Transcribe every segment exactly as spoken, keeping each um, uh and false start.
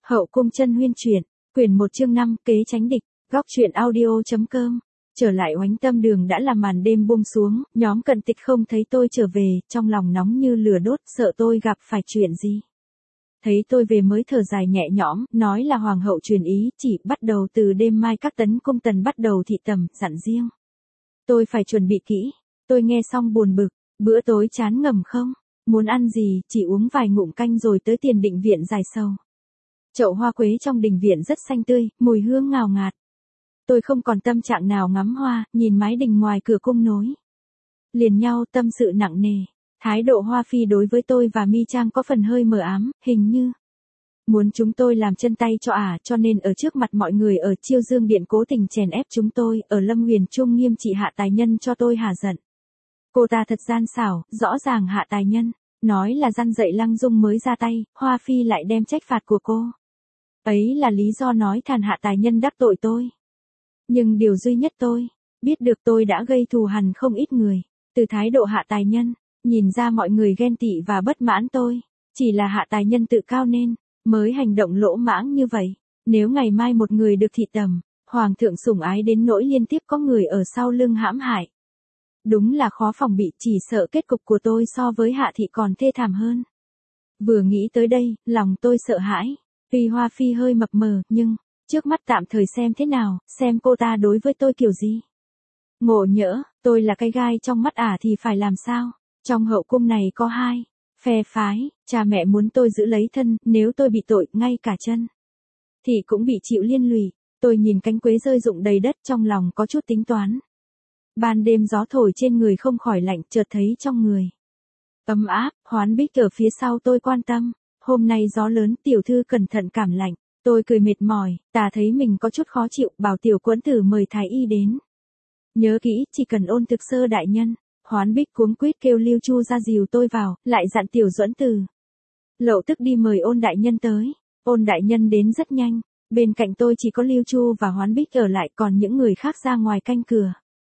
Hậu cung chân huyên truyện, quyển một chương năm, kế tránh địch, góc truyện audio.com. Trở lại Oánh Tâm Đường đã là màn đêm buông xuống, nhóm Cận Tịch không thấy tôi trở về, trong lòng nóng như lửa đốt, sợ tôi gặp phải chuyện gì. Thấy tôi về mới thở dài nhẹ nhõm, nói là hoàng hậu truyền ý, chỉ bắt đầu từ đêm mai các tấn cung tần bắt đầu thị tầm, dặn riêng. Tôi phải chuẩn bị kỹ, tôi nghe xong buồn bực, bữa tối chán ngầm không, muốn ăn gì, chỉ uống vài ngụm canh rồi tới tiền định viện dài sầu. Chậu hoa quế trong đình viện rất xanh tươi, mùi hương ngào ngạt. Tôi không còn tâm trạng nào ngắm hoa, nhìn mái đình ngoài cửa cung nối liền nhau tâm sự nặng nề. Thái độ Hoa Phi đối với tôi và Mi Trang có phần hơi mờ ám, hình như muốn chúng tôi làm chân tay cho ả, cho nên ở trước mặt mọi người ở Chiêu Dương Điện cố tình chèn ép chúng tôi, ở Lâm Huyền Trung nghiêm trị Hạ Tài Nhân cho tôi hả giận. Cô ta thật gian xảo, rõ ràng Hạ Tài Nhân nói là răn dạy Lăng Dung mới ra tay, Hoa Phi lại đem trách phạt của cô ấy là lý do nói thàn Hạ Tài Nhân đắc tội tôi. Nhưng điều duy nhất tôi biết được, tôi đã gây thù hằn không ít người. Từ thái độ Hạ Tài Nhân, nhìn ra mọi người ghen tị và bất mãn tôi. Chỉ là Hạ Tài Nhân tự cao nên mới hành động lỗ mãng như vậy. Nếu ngày mai một người được thị tầm, hoàng thượng sủng ái đến nỗi liên tiếp có người ở sau lưng hãm hại, đúng là khó phòng bị, chỉ sợ kết cục của tôi so với Hạ thị còn thê thảm hơn. Vừa nghĩ tới đây, lòng tôi sợ hãi. Tuy Hoa Phi hơi mập mờ, nhưng trước mắt tạm thời xem thế nào, xem cô ta đối với tôi kiểu gì. Ngộ nhỡ, tôi là cái gai trong mắt ả thì phải làm sao? Trong hậu cung này có hai phe phái, cha mẹ muốn tôi giữ lấy thân, nếu tôi bị tội, ngay cả chân thì cũng bị chịu liên lụy. Tôi nhìn cánh quế rơi rụng đầy đất, trong lòng có chút tính toán. Ban đêm gió thổi trên người không khỏi lạnh, chợt thấy trong người ấm áp. Hoán Bích ở phía sau tôi quan tâm, hôm nay gió lớn, tiểu thư cẩn thận cảm lạnh. Tôi cười mệt mỏi, ta thấy mình có chút khó chịu, bảo tiểu quẫn tử mời thái y đến. Nhớ kỹ, chỉ cần Ôn Thực Sơ đại nhân. Hoán Bích cuống quýt kêu Lưu Chu ra dìu tôi vào, lại dặn tiểu Duẫn Tử lậu tức đi mời Ôn đại nhân tới. Ôn đại nhân đến rất nhanh, bên cạnh tôi chỉ có Lưu Chu và Hoán Bích ở lại, còn những người khác ra ngoài canh cửa.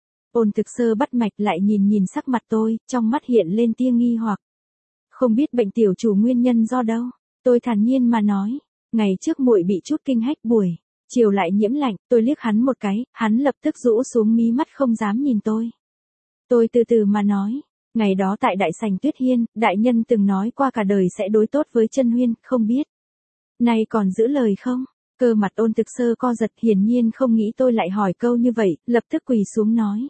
Ôn Thực Sơ bắt mạch lại nhìn nhìn sắc mặt tôi, trong mắt hiện lên tia nghi hoặc. Không biết bệnh tiểu chủ nguyên nhân do đâu. Tôi thản nhiên mà nói, ngày trước muội bị chút kinh hách, buổi chiều lại nhiễm lạnh. Tôi liếc hắn một cái, hắn lập tức rũ xuống mí mắt không dám nhìn tôi. Tôi từ từ mà nói, ngày đó tại đại sảnh Tuyết Hiên, đại nhân từng nói qua cả đời sẽ đối tốt với chân huyên, không biết nay còn giữ lời không? Cơ mặt Ôn Thực Sơ co giật, hiển nhiên không nghĩ tôi lại hỏi câu như vậy, lập tức quỳ xuống nói.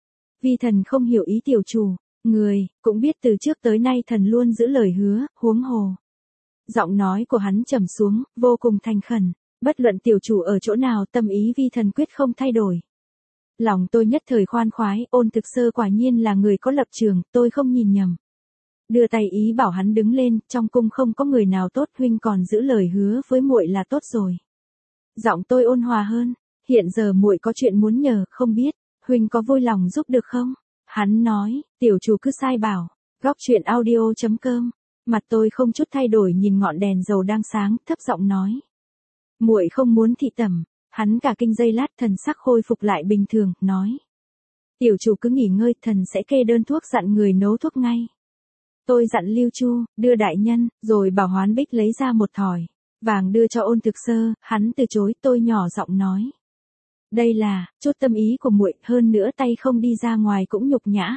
Vi thần không hiểu ý tiểu chủ, người cũng biết từ trước tới nay thần luôn giữ lời hứa, huống hồ. Giọng nói của hắn trầm xuống, vô cùng thành khẩn, bất luận tiểu chủ ở chỗ nào, tâm ý vi thần quyết không thay đổi. Lòng tôi nhất thời khoan khoái, Ôn Thực Sơ quả nhiên là người có lập trường, tôi không nhìn nhầm. Đưa tay ý bảo hắn đứng lên, trong cung không có người nào tốt, huynh còn giữ lời hứa với muội là tốt rồi. Giọng tôi ôn hòa hơn, hiện giờ muội có chuyện muốn nhờ, không biết huynh có vui lòng giúp được không? Hắn nói, tiểu chủ cứ sai bảo. Góc truyện audio.com. Mặt tôi không chút thay đổi, nhìn ngọn đèn dầu đang sáng, thấp giọng nói. Muội không muốn thị tẩm. Hắn cả kinh giây lát, thần sắc khôi phục lại bình thường, nói. Tiểu chủ cứ nghỉ ngơi, thần sẽ kê đơn thuốc, dặn người nấu thuốc ngay. Tôi dặn Lưu Chu, đưa đại nhân, rồi bảo Hoán Bích lấy ra một thỏi vàng đưa cho Ôn Thực Sơ. Hắn từ chối, tôi nhỏ giọng nói. Đây là chút tâm ý của muội, hơn nữa tay không đi ra ngoài cũng nhục nhã.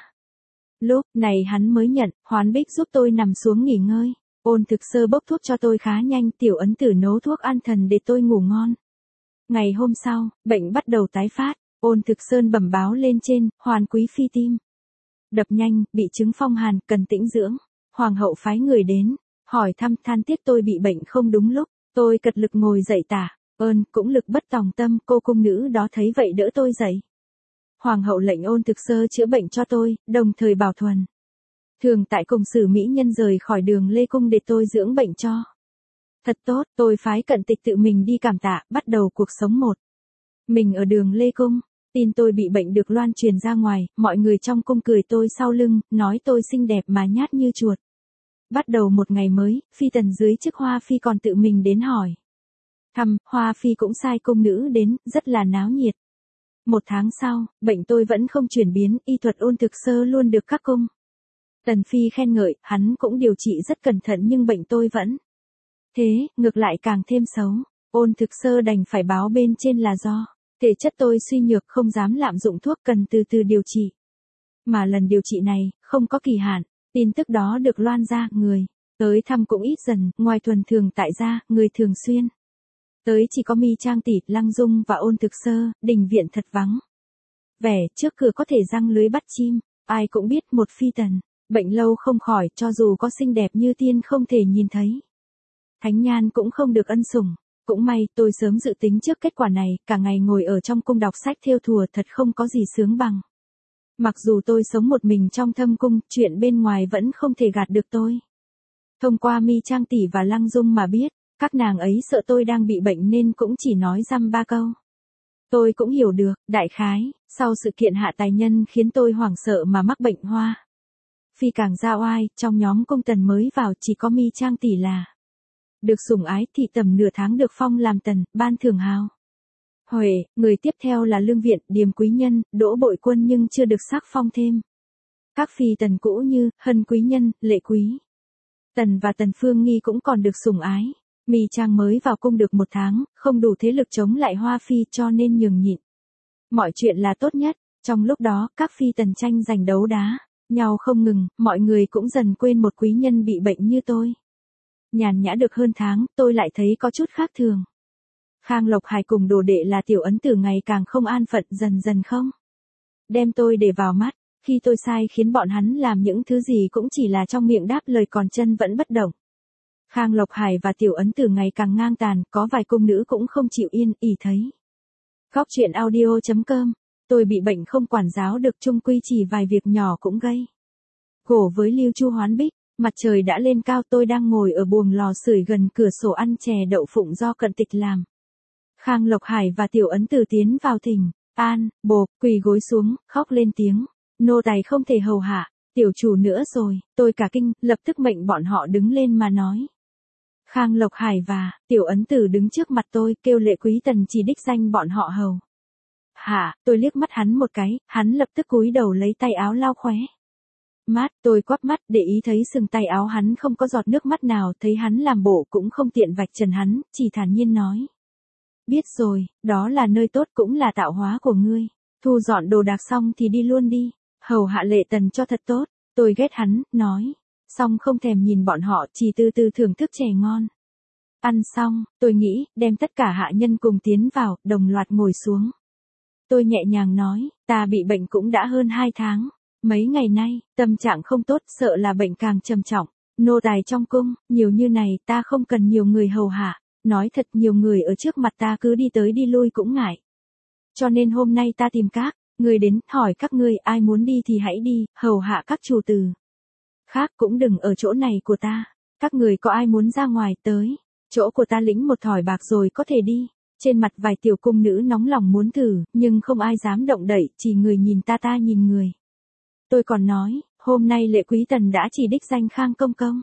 Lúc này hắn mới nhận. Hoán Bích giúp tôi nằm xuống nghỉ ngơi. Ôn Thực Sơ bốc thuốc cho tôi khá nhanh, tiểu ấn tử nấu thuốc an thần để tôi ngủ ngon. Ngày hôm sau, bệnh bắt đầu tái phát. Ôn Thực Sơn bẩm báo lên trên, Hoàn quý phi tim đập nhanh, bị chứng phong hàn, cần tĩnh dưỡng. Hoàng hậu phái người đến hỏi thăm, than tiếc tôi bị bệnh không đúng lúc. Tôi cật lực ngồi dậy tả ơn, cũng lực bất tòng tâm. Cô cung nữ đó thấy vậy đỡ tôi dậy. Hoàng hậu lệnh Ôn Thực Sơ chữa bệnh cho tôi, đồng thời bảo Thuần thường tại cùng sử mỹ nhân rời khỏi Đường Lê Cung để tôi dưỡng bệnh cho. Thật tốt, tôi phái Cận Tịch tự mình đi cảm tạ, bắt đầu cuộc sống một mình ở Đường Lê Cung. Tin tôi bị bệnh được loan truyền ra ngoài, mọi người trong cung cười tôi sau lưng, nói tôi xinh đẹp mà nhát như chuột. Bắt đầu một ngày mới, phi tần dưới chức Hoa Phi còn tự mình đến hỏi thăm, Hoa Phi cũng sai cung nữ đến, rất là náo nhiệt. Một tháng sau, bệnh tôi vẫn không chuyển biến, y thuật Ôn Thực Sơ luôn được các cung Tần Phi khen ngợi, hắn cũng điều trị rất cẩn thận, nhưng bệnh tôi vẫn Thế, ngược lại càng thêm xấu. Ôn Thực Sơ đành phải báo bên trên là do thể chất tôi suy nhược không dám lạm dụng thuốc cần từ từ điều trị. Mà lần điều trị này, không có kỳ hạn, tin tức đó được loan ra, người tới thăm cũng ít dần, ngoài thuần thường tại gia, người thường xuyên tới chỉ có Mi Trang tỷ, Lăng Dung và Ôn Thực Sơ, đình viện thật vắng vẻ, trước cửa có thể giăng lưới bắt chim, ai cũng biết một phi tần, bệnh lâu không khỏi, cho dù có xinh đẹp như tiên không thể nhìn thấy. Thánh nhan cũng không được ân sủng. Cũng may, tôi sớm dự tính trước kết quả này, cả ngày ngồi ở trong cung đọc sách thêu thùa thật không có gì sướng bằng. Mặc dù tôi sống một mình trong thâm cung, chuyện bên ngoài vẫn không thể gạt được tôi. Thông qua Mi Trang tỷ và Lăng Dung mà biết, các nàng ấy sợ tôi đang bị bệnh nên cũng chỉ nói dăm ba câu. Tôi cũng hiểu được, đại khái, sau sự kiện hạ tài nhân khiến tôi hoảng sợ mà mắc bệnh hoa. Phi càng ra oai, trong nhóm cung tần mới vào chỉ có Mi Trang tỷ là được sủng ái, thì tầm nửa tháng được phong làm tần, ban thưởng hào. Huệ, người tiếp theo là Lương Viện, Điềm Quý Nhân, Đỗ Bội Quân nhưng chưa được sắc phong thêm. Các phi tần cũ như Hân Quý Nhân, Lệ Quý Tần và Tần Phương Nghi cũng còn được sủng ái. Mi Trang mới vào cung được một tháng, không đủ thế lực chống lại Hoa Phi cho nên nhường nhịn. Mọi chuyện là tốt nhất, trong lúc đó các phi tần tranh giành đấu đá, nhau không ngừng, mọi người cũng dần quên một quý nhân bị bệnh như tôi. Nhàn nhã được hơn tháng, tôi lại thấy có chút khác thường. Khang Lộc Hải cùng đồ đệ là Tiểu Ấn Tử ngày càng không an phận, dần dần không đem tôi để vào mắt, khi tôi sai khiến bọn hắn làm những thứ gì cũng chỉ là trong miệng đáp lời còn chân vẫn bất động. Khang Lộc Hải và Tiểu Ấn Tử ngày càng ngang tàn, có vài cung nữ cũng không chịu yên, ỉ thấy. Góc truyện audio chấm com, tôi bị bệnh không quản giáo được, chung quy chỉ vài việc nhỏ cũng gây gổ với Lưu Chu Hoán Bích. Mặt trời đã lên cao, tôi đang ngồi ở buồng lò sưởi gần cửa sổ ăn chè đậu phụng do Cận Tịch làm. Khang Lộc Hải và Tiểu Ấn Tử tiến vào thỉnh an, bộp, quỳ gối xuống, khóc lên tiếng. Nô tài không thể hầu hạ tiểu chủ nữa rồi, tôi cả kinh, lập tức mệnh bọn họ đứng lên mà nói. Khang Lộc Hải và Tiểu Ấn Tử đứng trước mặt tôi, kêu Lệ Quý Tần chỉ đích danh bọn họ hầu hạ. Tôi liếc mắt hắn một cái, hắn lập tức cúi đầu lấy tay áo lau khóe mắt. Tôi quắp mắt để ý thấy sừng tay áo hắn không có giọt nước mắt nào, thấy hắn làm bộ cũng không tiện vạch trần hắn, chỉ thản nhiên nói. Biết rồi, đó là nơi tốt cũng là tạo hóa của ngươi. Thu dọn đồ đạc xong thì đi luôn đi, hầu hạ Lệ Tần cho thật tốt. Tôi ghét hắn, nói. Xong không thèm nhìn bọn họ, chỉ từ từ thưởng thức chè ngon. Ăn xong, tôi nghĩ, đem tất cả hạ nhân cùng tiến vào, đồng loạt ngồi xuống. Tôi nhẹ nhàng nói, ta bị bệnh cũng đã hơn hai tháng. Mấy ngày nay, tâm trạng không tốt, sợ là bệnh càng trầm trọng. Nô tài trong cung, nhiều như này, ta không cần nhiều người hầu hạ. Nói thật, nhiều người ở trước mặt ta cứ đi tới đi lui cũng ngại. Cho nên hôm nay ta tìm các người đến, hỏi các ngươi ai muốn đi thì hãy đi, hầu hạ các chủ tử khác cũng đừng ở chỗ này của ta. Các người có ai muốn ra ngoài tới chỗ của ta lĩnh một thỏi bạc rồi có thể đi. Trên mặt vài tiểu cung nữ nóng lòng muốn thử, nhưng không ai dám động đậy, chỉ người nhìn ta ta nhìn người. Tôi còn nói, hôm nay Lệ Quý Tần đã chỉ đích danh Khang Công Công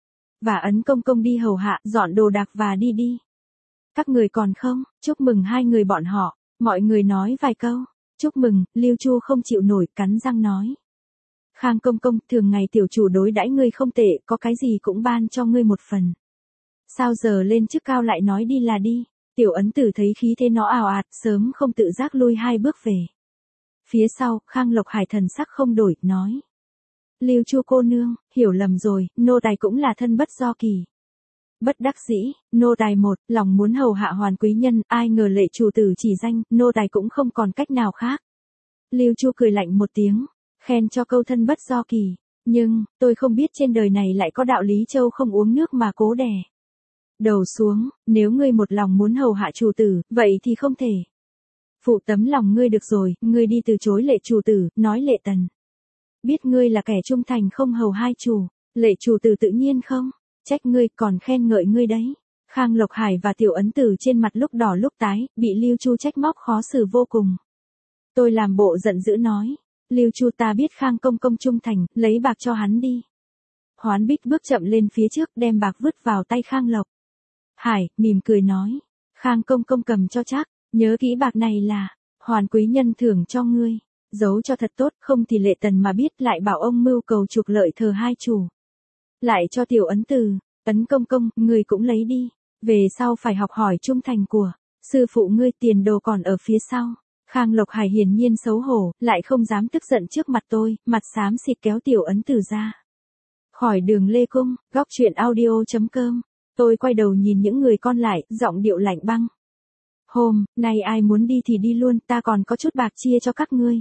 và Ấn Công Công đi hầu hạ, dọn đồ đạc và đi đi. Các người còn không, chúc mừng hai người bọn họ. Mọi người nói vài câu, chúc mừng. Lưu Chu không chịu nổi, cắn răng nói. Khang Công Công, thường ngày tiểu chủ đối đãi ngươi không tệ, có cái gì cũng ban cho ngươi một phần. Sao giờ lên chức cao lại nói đi là đi. Tiểu Ấn Tử thấy khí thế nó ào ạt, sớm không tự giác lui hai bước về. Phía sau, Khang Lộc Hải thần sắc không đổi, nói. Lưu Chu cô nương, hiểu lầm rồi, nô tài cũng là thân bất do kỳ. Bất đắc dĩ, nô tài một, lòng muốn hầu hạ hoàn quý nhân, ai ngờ Lệ chủ tử chỉ danh, nô tài cũng không còn cách nào khác. Lưu Chu cười lạnh một tiếng, khen cho câu thân bất do kỳ, nhưng, tôi không biết trên đời này lại có đạo lý châu không uống nước mà cố đè đầu xuống, nếu ngươi một lòng muốn hầu hạ chủ tử, vậy thì không thể. Phụ tấm lòng ngươi được rồi, ngươi đi từ chối Lệ chủ tử, nói Lệ Tần. Biết ngươi là kẻ trung thành không hầu hai chủ, Lệ chủ tử tự nhiên không trách ngươi, còn khen ngợi ngươi đấy. Khang Lộc Hải và Tiểu Ấn Tử trên mặt lúc đỏ lúc tái, bị Lưu Chu trách móc khó xử vô cùng. Tôi làm bộ giận dữ nói, Lưu Chu ta biết Khang Công Công trung thành, lấy bạc cho hắn đi. Hoán Bích bước chậm lên phía trước, đem bạc vứt vào tay Khang Lộc Hải, mỉm cười nói, Khang Công Công cầm cho chắc, nhớ kỹ bạc này là hoàn quý nhân thưởng cho ngươi, giấu cho thật tốt, không thì Lệ Tần mà biết lại bảo ông mưu cầu trục lợi thờ hai chủ. Lại cho Tiểu Ấn Tử, Tấn công công, ngươi cũng lấy đi. Về sau phải học hỏi trung thành của sư phụ ngươi, tiền đồ còn ở phía sau. Khang Lộc Hải hiển nhiên xấu hổ, lại không dám tức giận trước mặt tôi, mặt xám xịt kéo Tiểu Ấn Tử ra. Khỏi đường Lê Cung, góc truyện audio.com. Tôi quay đầu nhìn những người còn lại, giọng điệu lạnh băng. Hôm nay ai muốn đi thì đi luôn, ta còn có chút bạc chia cho các ngươi.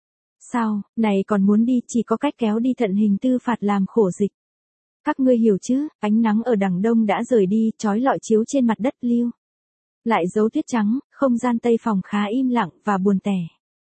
Sao, này còn muốn đi, chỉ có cách kéo đi thận hình tư phạt làm khổ dịch. Các ngươi hiểu chứ, ánh nắng ở đằng đông đã rời đi, chói lọi chiếu trên mặt đất lưu. Lại dấu tuyết trắng, không gian tây phòng khá im lặng và buồn tẻ.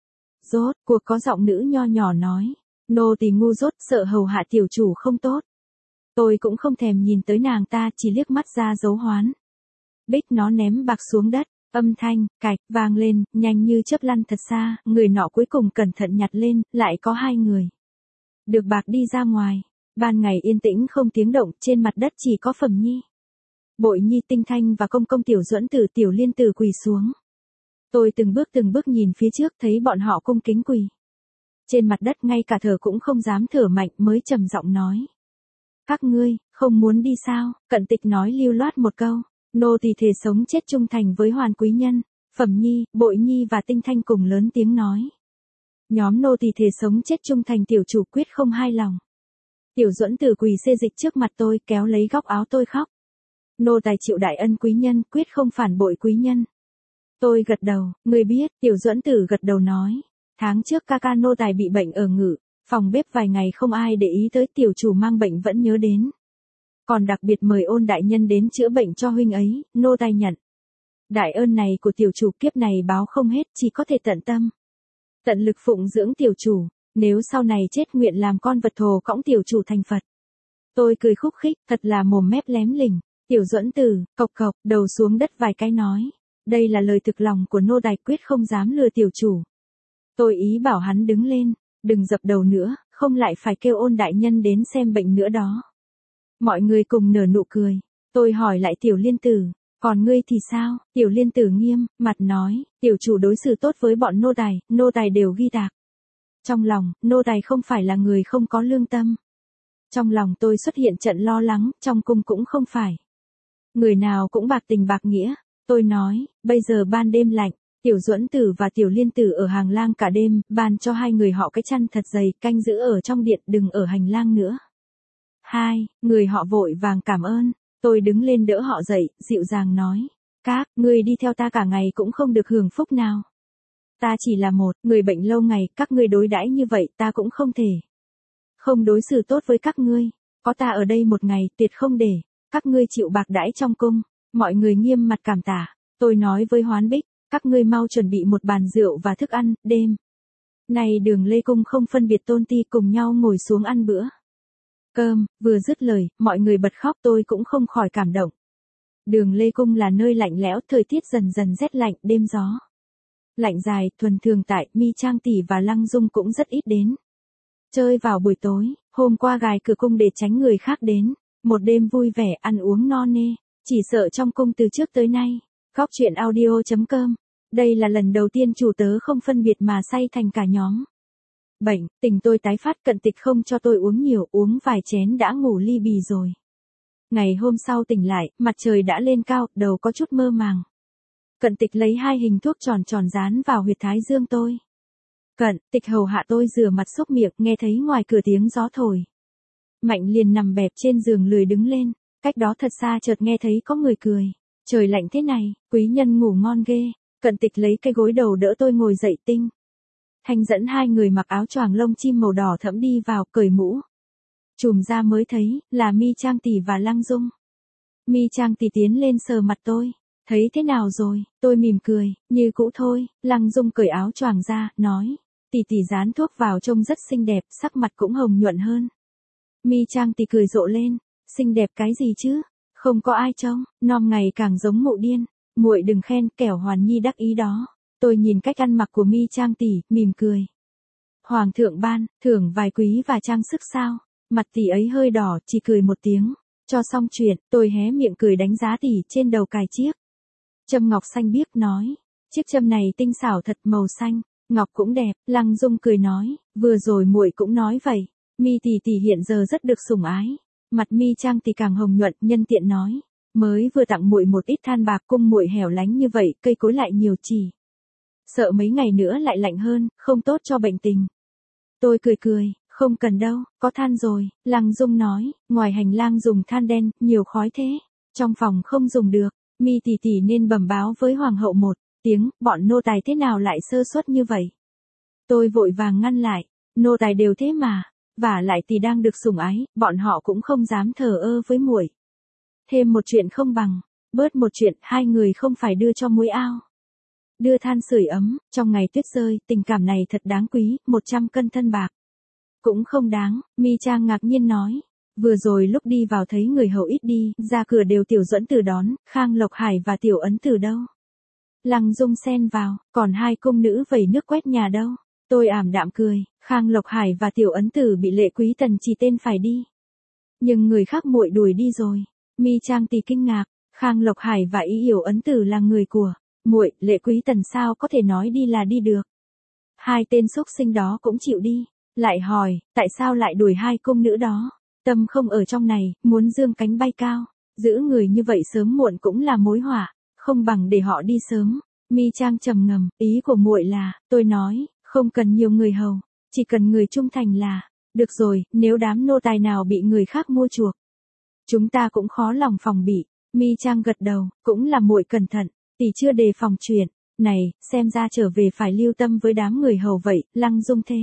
Rốt cuộc có giọng nữ nho nhỏ nói, nô tỳ ngu dốt, sợ hầu hạ tiểu chủ không tốt. Tôi cũng không thèm nhìn tới nàng ta, chỉ liếc mắt ra dấu hoán. Bích nó ném bạc xuống đất, âm thanh, cạch, vang lên, nhanh như chớp lăn thật xa, người nọ cuối cùng cẩn thận nhặt lên, lại có hai người. Được bạc đi ra ngoài, ban ngày yên tĩnh không tiếng động, trên mặt đất chỉ có Phẩm Nhi. Bội Nhi, Tinh Thanh và Công Công, Tiểu Duẫn Tử, Tiểu Liên Tử quỳ xuống. Tôi từng bước từng bước nhìn phía trước, thấy bọn họ cung kính quỳ. Trên mặt đất ngay cả thở cũng không dám thở mạnh, mới trầm giọng nói. Các ngươi, không muốn đi sao? Cận Tịch nói lưu loát một câu. Nô tỳ thề sống chết trung thành với Hoàn quý nhân. Phẩm Nhi, Bội Nhi và Tinh Thanh cùng lớn tiếng nói. Nhóm nô tỳ thề sống chết trung thành tiểu chủ, quyết không hai lòng. Tiểu Duẫn Tử quỳ xê dịch trước mặt tôi, kéo lấy góc áo tôi khóc. Nô tài chịu đại ân quý nhân, quyết không phản bội quý nhân. Tôi gật đầu, người biết. Tiểu Duẫn Tử gật đầu nói. Tháng trước ca ca nô tài bị bệnh ở ngự phòng bếp, vài ngày không ai để ý tới, tiểu chủ mang bệnh vẫn nhớ đến. Còn đặc biệt mời Ôn đại nhân đến chữa bệnh cho huynh ấy, nô tài nhận. Đại ơn này của tiểu chủ kiếp này báo không hết, chỉ có thể tận tâm. Tận lực phụng dưỡng tiểu chủ, nếu sau này chết nguyện làm con vật thồ cõng tiểu chủ thành Phật. Tôi cười khúc khích, thật là mồm mép lém lỉnh. Tiểu Duẫn Tử, cộc cộc, đầu xuống đất vài cái nói. Đây là lời thực lòng của nô tài, quyết không dám lừa tiểu chủ. Tôi ý bảo hắn đứng lên, đừng dập đầu nữa, không lại phải kêu Ôn đại nhân đến xem bệnh nữa đó. Mọi người cùng nở nụ cười. Tôi hỏi lại Tiểu Liên Tử, còn ngươi thì sao? Tiểu Liên Tử nghiêm mặt nói, tiểu chủ đối xử tốt với bọn nô tài, nô tài đều ghi tạc. Trong lòng, nô tài không phải là người không có lương tâm. Trong lòng tôi xuất hiện trận lo lắng, trong cung cũng không phải. Người nào cũng bạc tình bạc nghĩa. Tôi nói, bây giờ ban đêm lạnh, Tiểu Duẫn Tử và Tiểu Liên Tử ở hàng lang cả đêm, ban cho hai người họ cái chăn thật dày, canh giữ ở trong điện, đừng ở hành lang nữa. Hai, người họ vội vàng cảm ơn. Tôi đứng lên đỡ họ dậy, dịu dàng nói. Các, ngươi đi theo ta cả ngày cũng không được hưởng phúc nào. Ta chỉ là một người bệnh lâu ngày, các ngươi đối đãi như vậy, ta cũng không thể. Không đối xử tốt với các ngươi. Có ta ở đây một ngày, tuyệt không để các ngươi chịu bạc đãi trong cung. Mọi người nghiêm mặt cảm tạ. Tôi nói với Hoán Bích, các ngươi mau chuẩn bị một bàn rượu và thức ăn, đêm này đường Lê Cung không phân biệt tôn ti, cùng nhau ngồi xuống ăn bữa cơm. Vừa dứt lời, mọi người bật khóc, tôi cũng không khỏi cảm động. Đường Lê Cung là nơi lạnh lẽo, thời tiết dần dần rét lạnh, đêm gió lạnh dài, thuần thường tại, Mi Trang tỷ và Lăng Dung cũng rất ít đến chơi vào buổi tối. Hôm qua gài cửa cung để tránh người khác đến. Một đêm vui vẻ, ăn uống no nê, chỉ sợ trong cung từ trước tới nay. Góc truyện audio.com. Đây là lần đầu tiên chủ tớ không phân biệt mà say thành cả nhóm. Bệnh, tình tôi tái phát, Cận Tịch không cho tôi uống nhiều, uống vài chén đã ngủ li bì rồi. Ngày hôm sau tỉnh lại, mặt trời đã lên cao, đầu có chút mơ màng. Cận Tịch lấy hai hình thuốc tròn tròn dán vào huyệt thái dương tôi. Cận Tịch hầu hạ tôi rửa mặt xúc miệng, nghe thấy ngoài cửa tiếng gió thổi. Mạnh liền nằm bẹp trên giường lười đứng lên, cách đó thật xa chợt nghe thấy có người cười. Trời lạnh thế này, quý nhân ngủ ngon ghê. Cận Tịch lấy cái gối đầu đỡ tôi ngồi dậy. Tinh Thanh dẫn hai người mặc áo choàng lông chim màu đỏ thẫm đi vào, cởi mũ chùm ra mới thấy là Mi Trang tỷ và Lăng Dung. Mi Trang tỷ tiến lên sờ mặt tôi, thấy thế nào rồi? Tôi mỉm cười, như cũ thôi. Lăng Dung cởi áo choàng ra, nói, tỷ tỷ dán thuốc vào trông rất xinh đẹp, sắc mặt cũng hồng nhuận hơn. Mi Trang tỷ cười rộ lên, xinh đẹp cái gì chứ? Không có ai trông, non ngày càng giống mụ điên. Muội đừng khen, kẻo Hoàn Nhi đắc ý đó. Tôi nhìn cách ăn mặc của Mi Trang tỷ, mỉm cười. Hoàng thượng ban thưởng vài quý và trang sức sao? Mặt tỷ ấy hơi đỏ, chỉ cười một tiếng. Cho xong chuyện, tôi hé miệng cười đánh giá tỷ, trên đầu cài chiếc châm ngọc xanh biếc, nói, chiếc châm này tinh xảo thật, màu xanh, ngọc cũng đẹp. Lăng Dung cười nói, vừa rồi muội cũng nói vậy. Mi tỷ tỷ hiện giờ rất được sủng ái. Mặt Mi Trang thì càng hồng nhuận, nhân tiện nói, mới vừa tặng muội một ít than bạc, cung muội hẻo lánh như vậy, cây cối lại nhiều chỉ. Sợ mấy ngày nữa lại lạnh hơn, không tốt cho bệnh tình. Tôi cười cười, không cần đâu, có than rồi. Lăng Dung nói, ngoài hành lang dùng than đen, nhiều khói thế. Trong phòng không dùng được, Mi tỷ tỷ nên bẩm báo với hoàng hậu một tiếng, bọn nô tài thế nào lại sơ suất như vậy. Tôi vội vàng ngăn lại, nô tài đều thế mà, vả lại tỷ đang được sủng ái, bọn họ cũng không dám thờ ơ với muội. Thêm một chuyện không bằng, bớt một chuyện, hai người không phải đưa cho muối ao. Đưa than sưởi ấm, trong ngày tuyết rơi, tình cảm này thật đáng quý, một trăm cân thân bạc. Cũng không đáng, Mi Trang ngạc nhiên nói. Vừa rồi lúc đi vào thấy người hầu ít đi, ra cửa đều Tiểu Duẫn Tử đón, Khang Lộc Hải và Tiểu Ấn Tử đâu. Lăng Dung xen vào, còn hai cung nữ vẩy nước quét nhà đâu. Tôi ảm đạm cười, Khang Lộc Hải và Tiểu Ấn Tử bị Lệ Quý Tần chỉ tên phải đi. Nhưng người khác muội đuổi đi rồi. Mi Trang thì kinh ngạc, Khang Lộc Hải và Ý Yểu Ấn Tử là người của muội, Lệ Quý Tần sao có thể nói đi là đi được. Hai tên xúc sinh đó cũng chịu đi, lại hỏi, tại sao lại đuổi hai cung nữ đó. Tâm không ở trong này, muốn dương cánh bay cao, giữ người như vậy sớm muộn cũng là mối họa, không bằng để họ đi sớm. Mi Trang trầm ngầm, ý của muội là, tôi nói, không cần nhiều người hầu, chỉ cần người trung thành là, được rồi, nếu đám nô tài nào bị người khác mua chuộc, chúng ta cũng khó lòng phòng bị. Mi Trang gật đầu, cũng là muội cẩn thận, tỷ chưa đề phòng chuyện này, xem ra trở về phải lưu tâm với đám người hầu vậy. Lăng Dung thế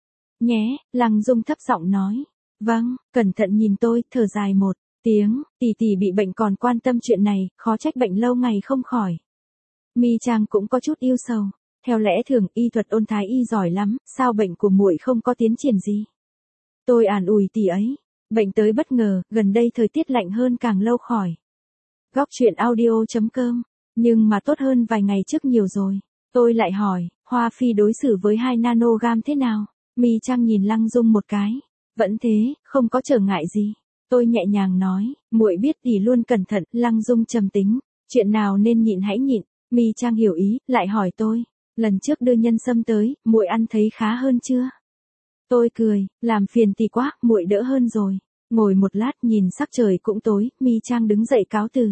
nhé. Lăng Dung thấp giọng nói, vâng, cẩn thận nhìn tôi, thở dài một tiếng, tỷ tỷ bị bệnh còn quan tâm chuyện này, khó trách bệnh lâu ngày không khỏi. Mi Trang cũng có chút yêu sầu, theo lẽ thường y thuật Ôn thái y giỏi lắm, sao bệnh của muội không có tiến triển gì. Tôi an ủi tỷ ấy, bệnh tới bất ngờ, gần đây thời tiết lạnh hơn càng lâu khỏi. Góc truyện audio.com, nhưng mà tốt hơn vài ngày trước nhiều rồi. Tôi lại hỏi, Hoa Phi đối xử với hai nanogam thế nào? Mi Trang nhìn Lăng Dung một cái, vẫn thế, không có trở ngại gì. Tôi nhẹ nhàng nói, muội biết tỷ luôn cẩn thận. Lăng Dung trầm tính, chuyện nào nên nhịn hãy nhịn. Mi Trang hiểu ý, lại hỏi tôi, lần trước đưa nhân sâm tới, muội ăn thấy khá hơn chưa? Tôi cười, làm phiền tỷ quá, muội đỡ hơn rồi. Ngồi một lát nhìn sắc trời cũng tối, Mi Trang đứng dậy cáo từ.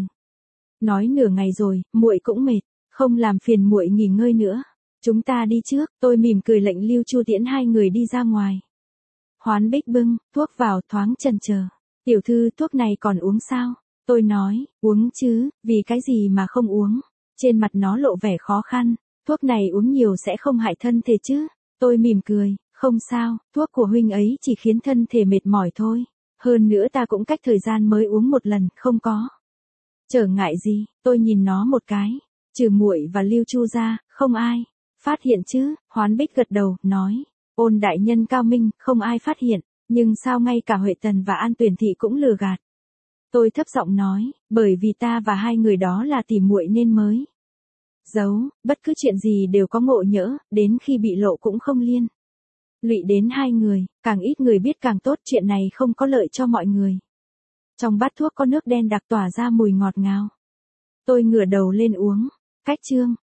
Nói nửa ngày rồi, muội cũng mệt, không làm phiền muội nghỉ ngơi nữa. Chúng ta đi trước. Tôi mỉm cười lệnh Lưu Chu tiễn hai người đi ra ngoài. Hoán Bích bưng thuốc vào, thoáng chần chờ. Tiểu thư, thuốc này còn uống sao? Tôi nói, uống chứ, vì cái gì mà không uống? Trên mặt nó lộ vẻ khó khăn. Thuốc này uống nhiều sẽ không hại thân thể chứ? Tôi mỉm cười, không sao, thuốc của huynh ấy chỉ khiến thân thể mệt mỏi thôi. Hơn nữa ta cũng cách thời gian mới uống một lần, không có trở ngại gì. Tôi nhìn nó một cái, trừ muội và Lưu Chu ra, không ai phát hiện chứ? Hoán Bích gật đầu, nói, Ôn đại nhân cao minh, không ai phát hiện, nhưng sao ngay cả Huệ Tần và An Tuyển thị cũng lừa gạt. Tôi thấp giọng nói, bởi vì ta và hai người đó là tỉ muội nên mới giấu, bất cứ chuyện gì đều có ngộ nhỡ, đến khi bị lộ cũng không liên lụy đến hai người, càng ít người biết càng tốt, chuyện này không có lợi cho mọi người. Trong bát thuốc có nước đen đặc tỏa ra mùi ngọt ngào. Tôi ngửa đầu lên uống, cách chương.